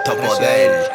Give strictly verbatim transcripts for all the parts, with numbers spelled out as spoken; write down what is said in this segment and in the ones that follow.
Tanto poder.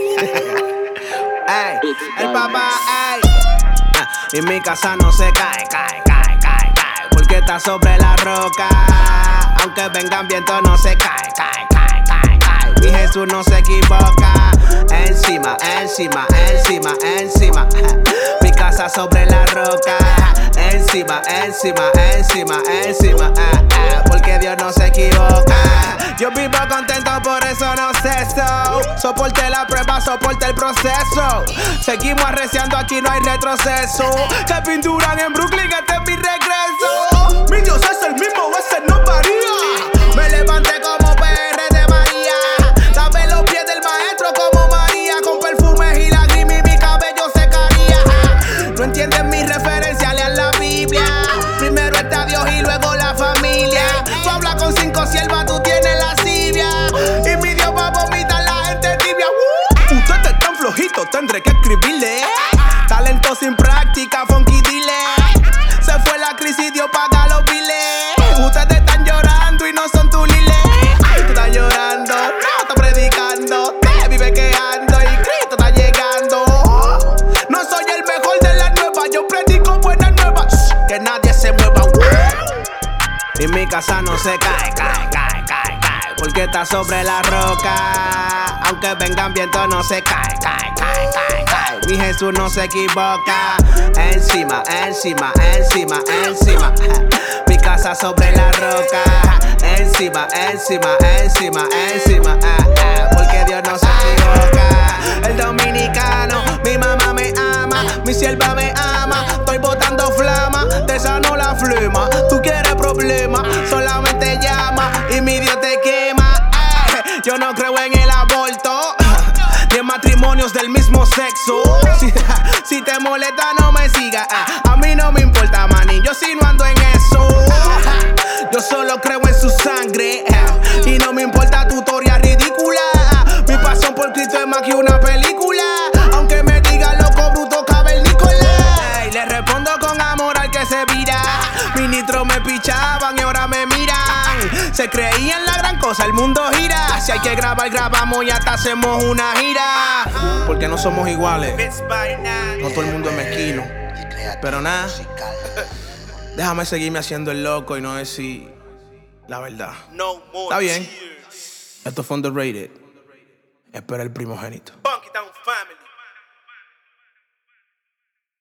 Ey, el papá, ey. Y mi casa no se cae, cae, cae, cae, cae, porque está sobre la roca. Aunque vengan vientos no se cae, cae, cae, cae, cae. Mi Jesús no se equivoca. Encima, encima, encima, encima. Mi casa sobre la roca. Encima, encima, encima, encima. Porque Dios no se equivoca. Yo vivo contento, por eso no ceso. Soporte la prueba, soporte el proceso. Seguimos arreciando, aquí no hay retroceso. Se pinturan en Brooklyn, este es mi regreso. Mi Dios es el mismo, ese no varía. Me levanté como P R de María. Lavé los pies del maestro como María. Con perfumes y lágrimas y mi cabello se caía. No entienden mi referencia, lean la Biblia. Primero está Dios y luego la familia. Tú hablas con cinco siervas, tú tienes la sibia. Y mi Dios va a vomitar la gente tibia. uh. Ustedes están flojitos, tendré que escribirle. Talento sin práctica, funky dile. Se fue la crisis, Dios paga los biles. Ustedes están llorando y no son tuliles. Tú estás llorando, no estás predicando. Te vive quejando y Cristo está llegando. No soy el mejor de las nuevas, yo predico buenas nuevas. Que nadie se mueva. Y mi casa no se cae, cae, cae, cae, cae, porque está sobre la roca. Aunque vengan vientos no se cae, cae, cae, cae, cae. Mi Jesús no se equivoca. Encima, encima, encima, encima. Mi casa sobre la roca. Encima, encima, encima, encima. Porque Dios no se equivoca. El dominicano, mi mamá me ama, mi sierva me ama. Estoy botando flama, te sano la flema. Tú quieres problema, solamente llama y mi Dios te quema. eh. Yo no creo en el aborto ni en matrimonios del mismo sexo. Si, si te molesta no me sigas, a mí no me importa, manín, yo sí no ando en eso. Yo solo creo en su sangre y no me importa tutoria ridícula. Mi pasión por Cristo es más que una película. Aunque me digan loco, bruto, cavernícola. Ey, le respondo con amor al que se vira. Ministros me pichaban y ahora me miran. Se creían la gran cosa, el mundo gira. Si hay que grabar, grabamos y hasta hacemos una gira. Porque no somos iguales. No todo el mundo es mezquino. Pero nada, déjame seguirme haciendo el loco y no decir la verdad. Está bien. Esto fue underrated. Espera el primogénito. Funky Town Family.